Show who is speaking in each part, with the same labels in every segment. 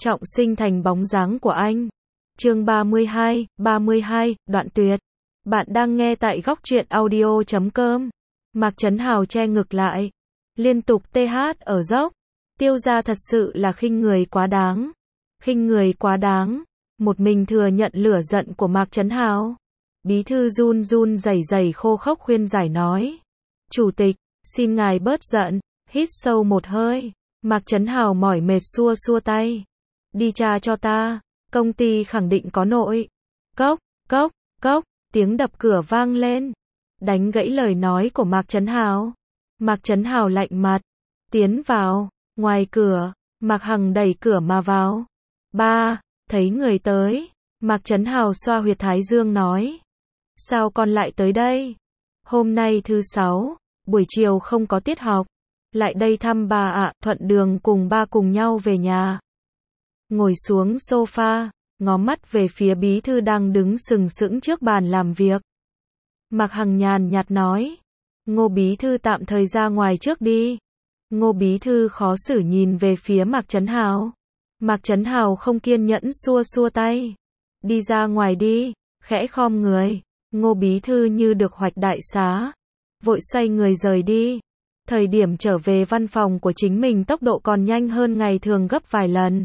Speaker 1: trọng sinh thành bóng dáng của anh. Chương 32, đoạn tuyệt. Bạn đang nghe tại góc truyện audio.com. Mạc Trấn Hào che ngực lại, liên tục TH ở dốc. Tiêu gia thật sự là khinh người quá đáng. Khinh người quá đáng. Một mình thừa nhận lửa giận của Mạc Trấn Hào. Bí thư run run rẩy rẩy khô khốc khuyên giải nói. Chủ tịch, xin ngài bớt giận. Hít sâu một hơi. Mạc Trấn Hào mỏi mệt xua xua tay. Đi tra cho ta. Công ty khẳng định có nội. Cốc, cốc, cốc. Tiếng đập cửa vang lên. Đánh gãy lời nói của Mạc Trấn Hào. Mạc Trấn Hào lạnh mặt. Tiến vào. Ngoài cửa, Mạc Hằng đẩy cửa mà vào. Ba, thấy người tới. Mạc Trấn Hào xoa huyệt thái dương nói. Sao con lại tới đây? Hôm nay thứ 6, buổi chiều không có tiết học. Lại đây thăm bà ạ. Thuận đường cùng ba cùng nhau về nhà. Ngồi xuống sofa, ngó mắt về phía bí thư đang đứng sừng sững trước bàn làm việc. Mạc Hằng nhàn nhạt nói. Ngô bí thư tạm thời ra ngoài trước đi. Ngô bí thư khó xử nhìn về phía Mạc Trấn Hào. Mạc Trấn Hào không kiên nhẫn xua xua tay. Đi ra ngoài đi, khẽ khom người. Ngô bí thư như được hoạch đại xá. Vội xoay người rời đi. Thời điểm trở về văn phòng của chính mình tốc độ còn nhanh hơn ngày thường gấp vài lần.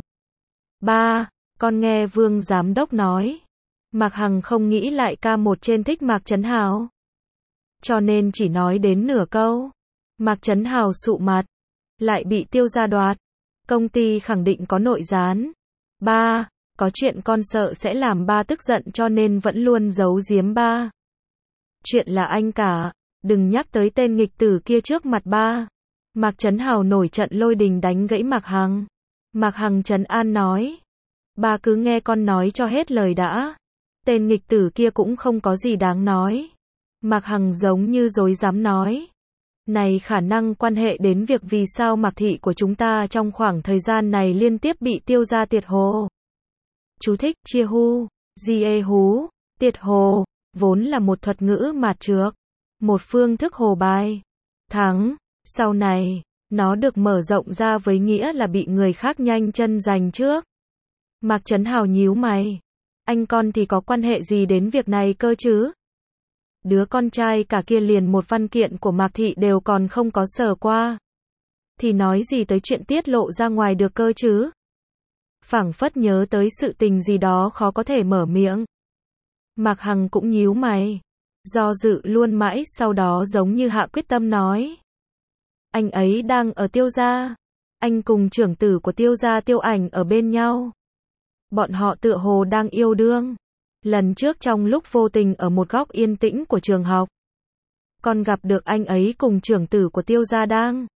Speaker 1: Ba, con nghe Vương Giám Đốc nói. Mạc Hằng không nghĩ lại ca một trên thích Mạc Trấn Hào. Cho nên chỉ nói đến nửa câu. Mạc Trấn Hào sụ mặt. Lại bị Tiêu gia đoạt. Công ty khẳng định có nội gián. Ba, có chuyện con sợ sẽ làm ba tức giận cho nên vẫn luôn giấu giếm ba. Chuyện là anh cả, đừng nhắc tới tên nghịch tử kia trước mặt ba. Mạc Trấn Hào nổi trận lôi đình đánh gãy Mạc Hằng. Mạc Hằng trấn an nói. Ba cứ nghe con nói cho hết lời đã. Tên nghịch tử kia cũng không có gì đáng nói. Mạc Hằng giống như dối dám nói. Này khả năng quan hệ đến việc vì sao Mạc thị của chúng ta trong khoảng thời gian này liên tiếp bị Tiêu gia tiệt hồ. Chú thích, chia hu, GE hú, tiệt hồ, vốn là một thuật ngữ mạt trược. Một phương thức hồ bài. Thắng, sau này, nó được mở rộng ra với nghĩa là bị người khác nhanh chân giành trước. Mạc Trấn Hào nhíu mày. Anh con thì có quan hệ gì đến việc này cơ chứ? Đứa con trai cả kia liền một văn kiện của Mạc thị đều còn không có sờ qua. Thì nói gì tới chuyện tiết lộ ra ngoài được cơ chứ? Phảng phất nhớ tới sự tình gì đó khó có thể mở miệng. Mạc Hằng cũng nhíu mày. Do dự luôn mãi sau đó giống như hạ quyết tâm nói. Anh ấy đang ở Tiêu gia. Anh cùng trưởng tử của Tiêu gia Tiêu Ảnh ở bên nhau. Bọn họ tựa hồ đang yêu đương. Lần trước trong lúc vô tình ở một góc yên tĩnh của trường học. Con gặp được anh ấy cùng trưởng tử của Tiêu gia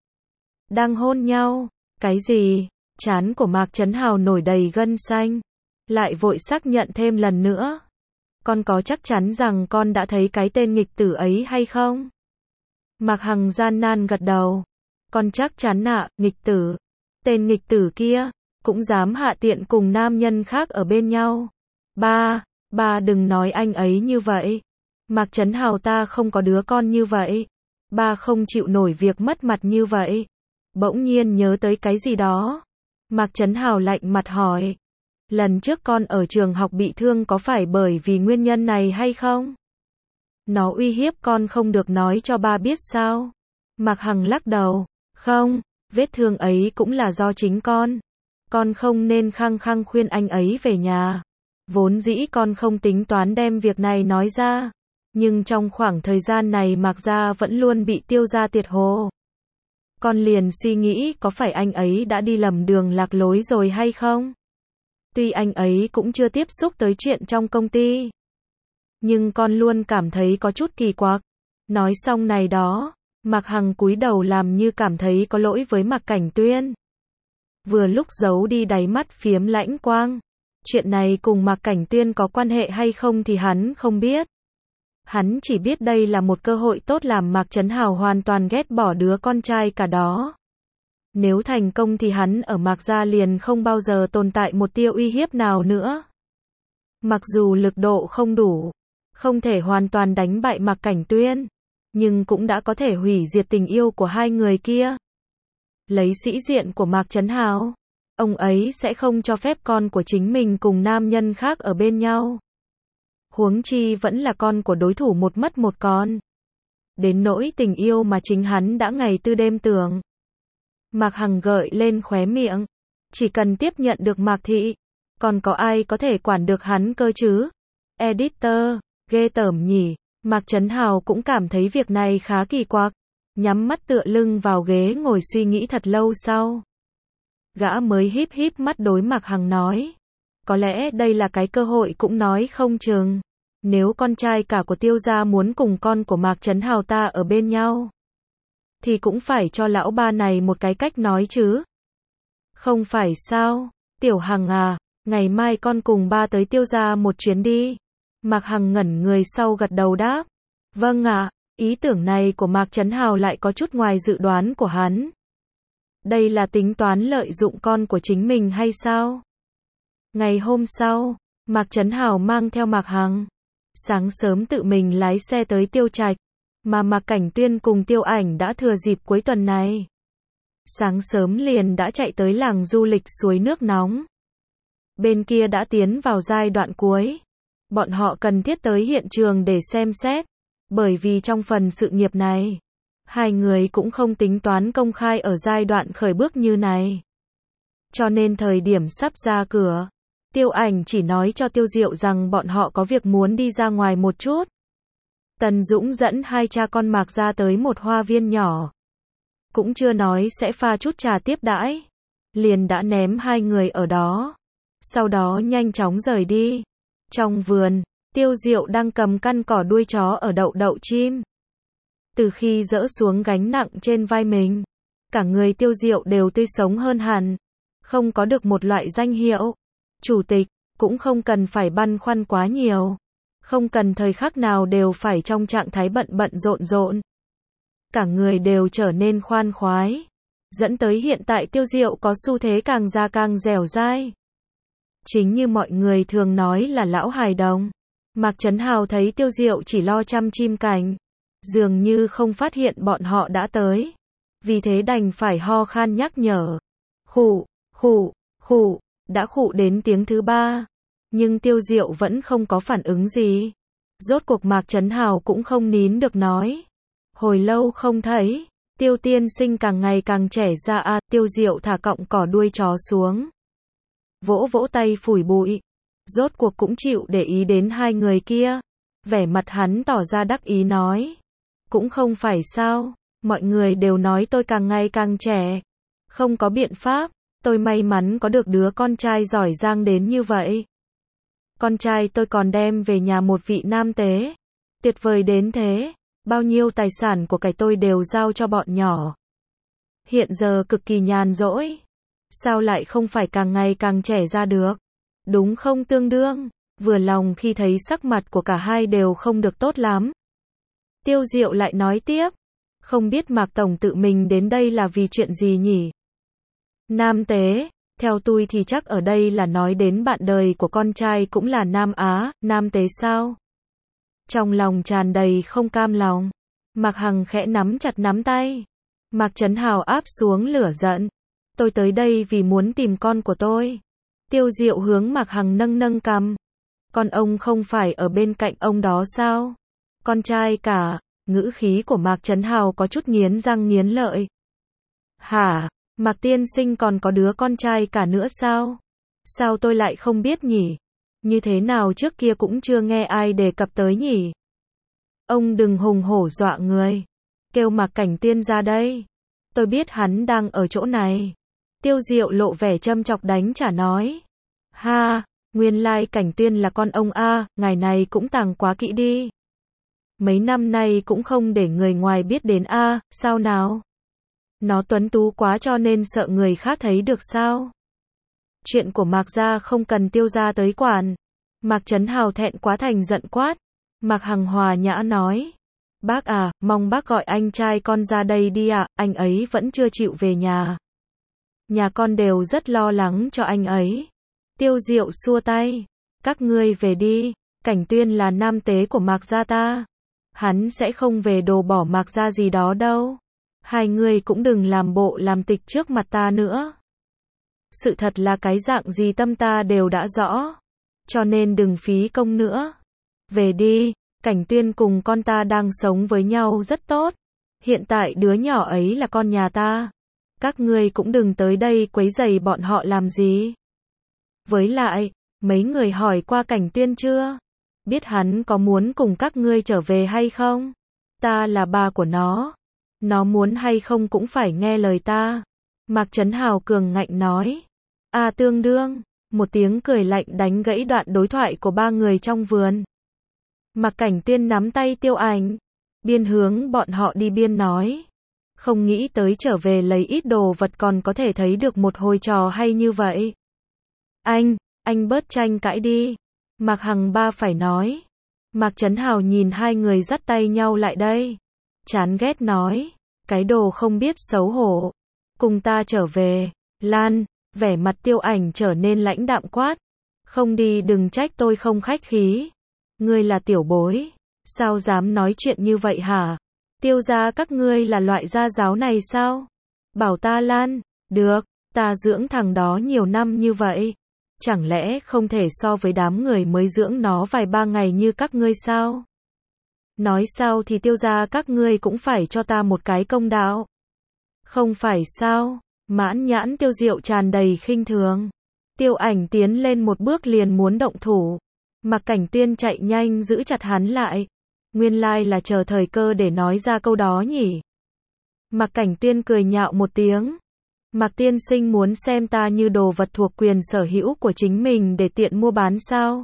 Speaker 1: đang hôn nhau. Cái gì? Trán của Mạc Trấn Hào nổi đầy gân xanh. Lại vội xác nhận thêm lần nữa. Con có chắc chắn rằng con đã thấy cái tên nghịch tử ấy hay không? Mạc Hằng gian nan gật đầu. Con chắc chắn ạ, nghịch tử. Tên nghịch tử kia, cũng dám hạ tiện cùng nam nhân khác ở bên nhau. Ba đừng nói anh ấy như vậy. Mạc Trấn Hào ta không có đứa con như vậy. Ba không chịu nổi việc mất mặt như vậy. Bỗng nhiên nhớ tới cái gì đó. Mạc Trấn Hào lạnh mặt hỏi. Lần trước con ở trường học bị thương có phải bởi vì nguyên nhân này hay không? Nó uy hiếp con không được nói cho ba biết sao? Mạc Hằng lắc đầu. Không, vết thương ấy cũng là do chính con. Con không nên khăng khăng khuyên anh ấy về nhà. Vốn dĩ con không tính toán đem việc này nói ra. Nhưng trong khoảng thời gian này Mạc gia vẫn luôn bị Tiêu gia tiệt hồ. Con liền suy nghĩ có phải anh ấy đã đi lầm đường lạc lối rồi hay không? Tuy anh ấy cũng chưa tiếp xúc tới chuyện trong công ty. Nhưng con luôn cảm thấy có chút kỳ quặc. Nói xong này đó, Mạc Hằng cúi đầu làm như cảm thấy có lỗi với Mạc Cảnh Tuyên. Vừa lúc giấu đi đáy mắt phiếm lãnh quang. Chuyện này cùng Mạc Cảnh Tuyên có quan hệ hay không thì hắn không biết. Hắn chỉ biết đây là một cơ hội tốt làm Mạc Trấn Hào hoàn toàn ghét bỏ đứa con trai cả đó. Nếu thành công thì hắn ở Mạc gia liền không bao giờ tồn tại một tia uy hiếp nào nữa. Mặc dù lực độ không đủ, không thể hoàn toàn đánh bại Mạc Cảnh Tuyên, nhưng cũng đã có thể hủy diệt tình yêu của hai người kia. Lấy sĩ diện của Mạc Trấn Hào, Ông ấy sẽ không cho phép con của chính mình cùng nam nhân khác ở bên nhau. Huống chi vẫn là con của đối thủ một mất một con. Đến nỗi tình yêu mà chính hắn đã ngày tư đêm tưởng. Mạc Hằng gợi lên khóe miệng. Chỉ cần tiếp nhận được Mạc Thị, còn có ai có thể quản được hắn cơ chứ? Editor, ghê tởm nhỉ. Mạc Chấn Hào cũng cảm thấy việc này khá kỳ quặc. Nhắm mắt tựa lưng vào ghế ngồi suy nghĩ thật lâu sau. Gã mới híp híp mắt đối Mạc Hằng nói. Có lẽ đây là cái cơ hội cũng nói không chừng. Nếu con trai cả của Tiêu gia muốn cùng con của Mạc Chấn Hào ta ở bên nhau, thì cũng phải cho lão ba này một cái cách nói chứ. Không phải sao? Tiểu Hằng à, ngày mai con cùng ba tới Tiêu gia một chuyến đi. Mạc Hằng ngẩn người sau gật đầu đáp. Vâng ạ, ý tưởng này của Mạc Chấn Hào lại có chút ngoài dự đoán của hắn. Đây là tính toán lợi dụng con của chính mình hay sao? Ngày hôm sau, Mạc Chấn Hào mang theo Mạc Hằng. Sáng sớm tự mình lái xe tới Tiêu Trạch, mà Mạc Cảnh Tuyên cùng Tiêu Ảnh đã thừa dịp cuối tuần này. Sáng sớm liền đã chạy tới làng du lịch suối nước nóng. Bên kia đã tiến vào giai đoạn cuối. Bọn họ cần thiết tới hiện trường để xem xét. Bởi vì trong phần sự nghiệp này, hai người cũng không tính toán công khai ở giai đoạn khởi bước như này. Cho nên thời điểm sắp ra cửa, Tiêu Ảnh chỉ nói cho Tiêu Diệu rằng bọn họ có việc muốn đi ra ngoài một chút. Tần Dũng dẫn hai cha con Mạc ra tới một hoa viên nhỏ. Cũng chưa nói sẽ pha chút trà tiếp đãi. Liền đã ném hai người ở đó. Sau đó nhanh chóng rời đi. Trong vườn, Tiêu Diệu đang cầm căn cỏ đuôi chó ở đậu đậu chim. Từ khi dỡ xuống gánh nặng trên vai mình, cả người Tiêu Diệu đều tươi sống hơn hẳn. Không có được một loại danh hiệu chủ tịch, cũng không cần phải băn khoăn quá nhiều. Không cần thời khắc nào đều phải trong trạng thái bận bận rộn rộn. Cả người đều trở nên khoan khoái. Dẫn tới hiện tại Tiêu Diệu có xu thế càng già càng dẻo dai. Chính như mọi người thường nói là lão hài đồng. Mạc Chấn Hào thấy Tiêu Diệu chỉ lo chăm chim cảnh, dường như không phát hiện bọn họ đã tới. Vì thế đành phải ho khan nhắc nhở. Khụ, khụ, khụ, đã khụ đến tiếng thứ ba. Nhưng Tiêu Diệu vẫn không có phản ứng gì. Rốt cuộc Mạc Chấn Hào cũng không nín được nói. Hồi lâu không thấy, Tiêu tiên sinh càng ngày càng trẻ ra à. Tiêu Diệu thả cọng cỏ đuôi chó xuống. Vỗ vỗ tay phủi bụi. Rốt cuộc cũng chịu để ý đến hai người kia. Vẻ mặt hắn tỏ ra đắc ý nói. Cũng không phải sao, mọi người đều nói tôi càng ngày càng trẻ. Không có biện pháp, tôi may mắn có được đứa con trai giỏi giang đến như vậy. Con trai tôi còn đem về nhà một vị nam tế. Tuyệt vời đến thế, bao nhiêu tài sản của cải tôi đều giao cho bọn nhỏ. Hiện giờ cực kỳ nhàn rỗi. Sao lại không phải càng ngày càng trẻ ra được? Đúng không tương đương? Vừa lòng khi thấy sắc mặt của cả hai đều không được tốt lắm. Tiêu Diệu lại nói tiếp. Không biết Mạc Tổng tự mình đến đây là vì chuyện gì nhỉ? Nam tế, theo tôi thì chắc ở đây là nói đến bạn đời của con trai cũng là Nam Á, nam tế sao? Trong lòng tràn đầy không cam lòng. Mạc Hằng khẽ nắm chặt nắm tay. Mạc Chấn Hào áp xuống lửa giận. Tôi tới đây vì muốn tìm con của tôi. Tiêu Diệu hướng Mạc Hằng nâng nâng cằm. Con ông không phải ở bên cạnh ông đó sao? Con trai cả, ngữ khí của Mạc Chấn Hào có chút nghiến răng nghiến lợi. Hả? Mạc tiên sinh còn có đứa con trai cả nữa sao? Sao tôi lại không biết nhỉ? Như thế nào trước kia cũng chưa nghe ai đề cập tới nhỉ? Ông đừng hùng hổ dọa người. Kêu Mạc Cảnh Tuyên ra đây. Tôi biết hắn đang ở chỗ này. Tiêu Diệu lộ vẻ châm chọc đánh trả nói. Ha, nguyên lai Cảnh Tuyên là con ông a, ngài này cũng tàng quá kỹ đi. Mấy năm nay cũng không để người ngoài biết đến a, sao nào? Nó tuấn tú quá cho nên sợ người khác thấy được sao? Chuyện của Mạc gia không cần Tiêu gia tới quản. Mạc Chấn Hào thẹn quá thành giận quát. Mạc Hằng hòa nhã nói. Bác à, mong bác gọi anh trai con ra đây đi ạ, anh ấy vẫn chưa chịu về nhà. Nhà con đều rất lo lắng cho anh ấy. Tiêu Diệu xua tay. Các ngươi về đi, Cảnh Tuyên là nam tế của Mạc gia ta. Hắn sẽ không về đồ bỏ Mạc gia gì đó đâu. Hai người cũng đừng làm bộ làm tịch trước mặt ta nữa. Sự thật là cái dạng gì tâm ta đều đã rõ. Cho nên đừng phí công nữa. Về đi, Cảnh Tuyên cùng con ta đang sống với nhau rất tốt. Hiện tại đứa nhỏ ấy là con nhà ta. Các ngươi cũng đừng tới đây quấy rầy bọn họ làm gì. Với lại, mấy người hỏi qua Cảnh Tuyên chưa? Biết hắn có muốn cùng các ngươi trở về hay không? Ta là bà của nó. Nó muốn hay không cũng phải nghe lời ta. Mạc Chấn Hào cường ngạnh nói. À tương đương. Một tiếng cười lạnh đánh gãy đoạn đối thoại của ba người trong vườn. Mạc Cảnh Tuyên nắm tay Tiêu Ảnh. Biên hướng bọn họ đi biên nói. Không nghĩ tới trở về lấy ít đồ vật còn có thể thấy được một hồi trò hay như vậy. Anh bớt tranh cãi đi. Mạc Hằng Ba phải nói. Mạc Chấn Hào nhìn hai người dắt tay nhau lại đây. Chán ghét nói. Cái đồ không biết xấu hổ. Cùng ta trở về. Lan, vẻ mặt Tiêu Ảnh trở nên lãnh đạm quát. Không đi đừng trách tôi không khách khí. Ngươi là tiểu bối. Sao dám nói chuyện như vậy hả? Tiêu gia các ngươi là loại gia giáo này sao? Bảo ta Lan, được, ta dưỡng thằng đó nhiều năm như vậy. Chẳng lẽ không thể so với đám người mới dưỡng nó vài ba ngày như các ngươi sao? Nói sao thì Tiêu gia các ngươi cũng phải cho ta một cái công đạo. Không phải sao? Mãn nhãn Tiêu Diệu tràn đầy khinh thường. Tiêu Ảnh tiến lên một bước liền muốn động thủ. Mạc Cảnh Tuyên chạy nhanh giữ chặt hắn lại. Nguyên lai là chờ thời cơ để nói ra câu đó nhỉ. Mạc Cảnh Tuyên cười nhạo một tiếng. Mạc tiên sinh muốn xem ta như đồ vật thuộc quyền sở hữu của chính mình để tiện mua bán sao?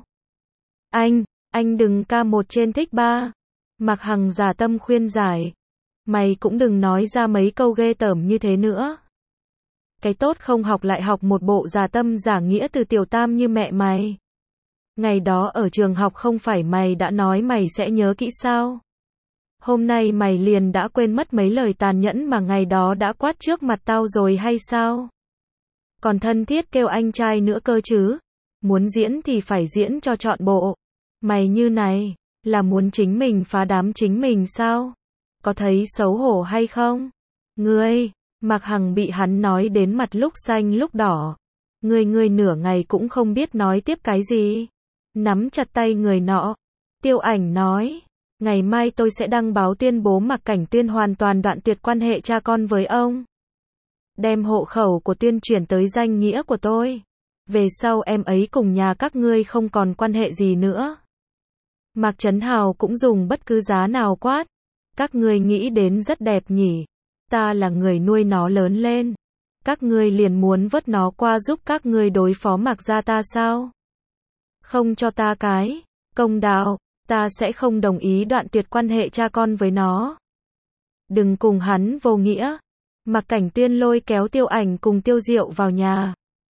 Speaker 1: Anh đừng ca một trên thích ba. Mạc Hằng giả tâm khuyên giải. Mày cũng đừng nói ra mấy câu ghê tởm như thế nữa. Cái tốt không học lại học một bộ giả tâm giả nghĩa từ tiểu tam như mẹ mày. Ngày đó ở trường học không phải mày đã nói mày sẽ nhớ kỹ sao? Hôm nay mày liền đã quên mất mấy lời tàn nhẫn mà ngày đó đã quát trước mặt tao rồi hay sao? Còn thân thiết kêu anh trai nữa cơ chứ? Muốn diễn thì phải diễn cho trọn bộ. Mày như này, là muốn chính mình phá đám chính mình sao? Có thấy xấu hổ hay không? Ngươi, Mạc Hằng bị hắn nói đến mặt lúc xanh lúc đỏ. Ngươi nửa ngày cũng không biết nói tiếp cái gì. Nắm chặt tay người nọ. Tiêu Ảnh nói. Ngày mai tôi sẽ đăng báo tuyên bố Mạc Cảnh Tuyên hoàn toàn đoạn tuyệt quan hệ cha con với ông. Đem hộ khẩu của Tuyên chuyển tới danh nghĩa của tôi. Về sau em ấy cùng nhà các ngươi không còn quan hệ gì nữa. Mạc Chấn Hào cũng dùng bất cứ giá nào quát. Các ngươi nghĩ đến rất đẹp nhỉ. Ta là người nuôi nó lớn lên. Các ngươi liền muốn vớt nó qua giúp các ngươi đối phó Mạc gia ta sao? Không cho ta cái công đạo, ta sẽ không đồng ý đoạn tuyệt quan hệ cha con với nó. Đừng cùng hắn vô nghĩa. Mạc Cảnh Tuyên lôi kéo Tiêu Ảnh cùng Tiêu Diệu vào nhà.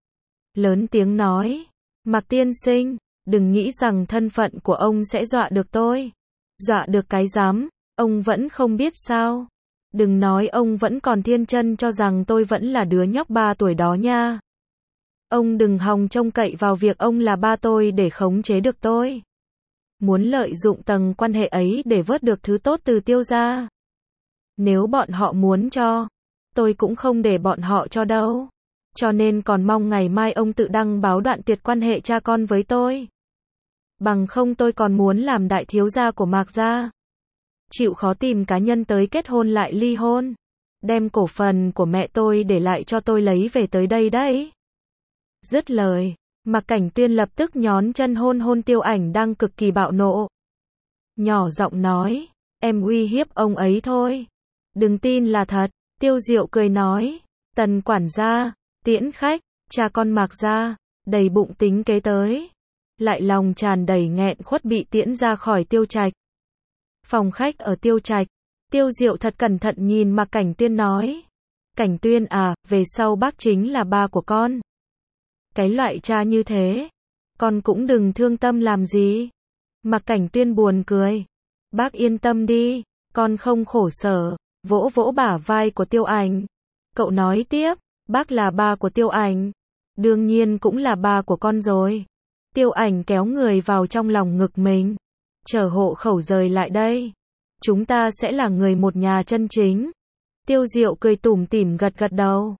Speaker 1: Lớn tiếng nói, Mạc tiên sinh, đừng nghĩ rằng thân phận của ông sẽ dọa được tôi. Dọa được cái dám, ông vẫn không biết sao. Đừng nói ông vẫn còn thiên chân cho rằng tôi vẫn là đứa nhóc 3 tuổi đó nha. Ông đừng hòng trông cậy vào việc ông là ba tôi để khống chế được tôi. Muốn lợi dụng tầng quan hệ ấy để vớt được thứ tốt từ Tiêu gia. Nếu bọn họ muốn cho, tôi cũng không để bọn họ cho đâu. Cho nên còn mong ngày mai ông tự đăng báo đoạn tuyệt quan hệ cha con với tôi. Bằng không tôi còn muốn làm đại thiếu gia của Mạc gia. Chịu khó tìm cá nhân tới kết hôn lại ly hôn. Đem cổ phần của mẹ tôi để lại cho tôi lấy về tới đây đấy. Dứt lời, Mạc Cảnh Tuyên lập tức nhón chân hôn Tiêu Ảnh đang cực kỳ bạo nộ. Nhỏ giọng nói, em uy hiếp ông ấy thôi. Đừng tin là thật. Tiêu Diệu cười nói, Tần quản gia, tiễn khách, cha con Mạc gia, đầy bụng tính kế tới. Lại lòng tràn đầy nghẹn khuất bị tiễn ra khỏi Tiêu trạch. Phòng khách ở Tiêu trạch, Tiêu Diệu thật cẩn thận nhìn Mạc Cảnh Tuyên nói. Cảnh Tuyên à, về sau bác chính là ba của con. Cái loại cha như thế, con cũng đừng thương tâm làm gì. Mạc Cảnh Tuyên buồn cười. Bác yên tâm đi, con không khổ sở. Vỗ vỗ bả vai của Tiêu Ảnh. Cậu nói tiếp, bác là ba của Tiêu Ảnh. Đương nhiên cũng là ba của con rồi. Tiêu Ảnh kéo người vào trong lòng ngực mình. Chở hộ khẩu rời lại đây. Chúng ta sẽ là người một nhà chân chính. Tiêu Diệu cười tủm tỉm gật gật đầu.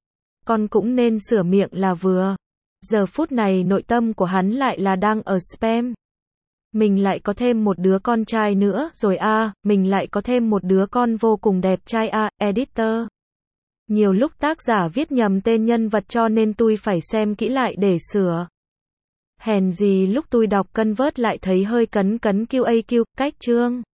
Speaker 1: Con cũng nên sửa miệng là vừa. Giờ phút này nội tâm của hắn lại là đang ở spam. Mình lại có thêm một đứa con trai nữa rồi à, mình lại có thêm một đứa con vô cùng đẹp trai à, editor. Nhiều lúc tác giả viết nhầm tên nhân vật cho nên tôi phải xem kỹ lại để sửa. Hèn gì lúc tôi đọc convert lại thấy hơi cấn QAQ, cách chương.